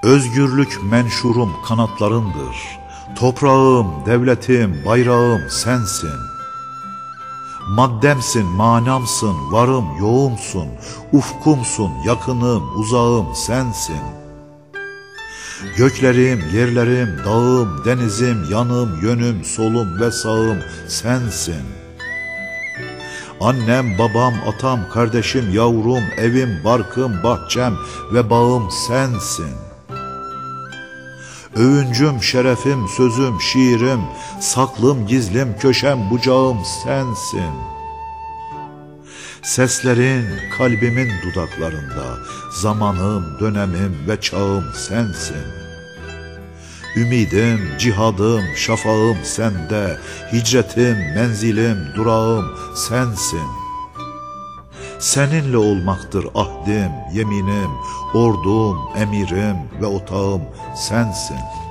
Özgürlük menşurum kanatlarındır. Toprağım, devletim, bayrağım sensin. Maddemsin, manamsın, varım, yoğumsun. Ufkumsun, yakınım, uzağım sensin. Göklerim, yerlerim, dağım, denizim, yanım, yönüm, solum ve sağım sensin. Annem, babam, atam, kardeşim, yavrum, evim, barkım, bahçem ve bağım sensin. Övüncüm, şerefim, sözüm, şiirim, saklım, gizlim, köşem, bucağım sensin. Seslerin kalbimin dudaklarında, zamanım, dönemim ve çağım sensin. Ümidim, cihadım, şafağım sende, hicretim, menzilim, durağım sensin. Seninle olmaktır ahdim, yeminim, ordum, emirim ve otağım sensin.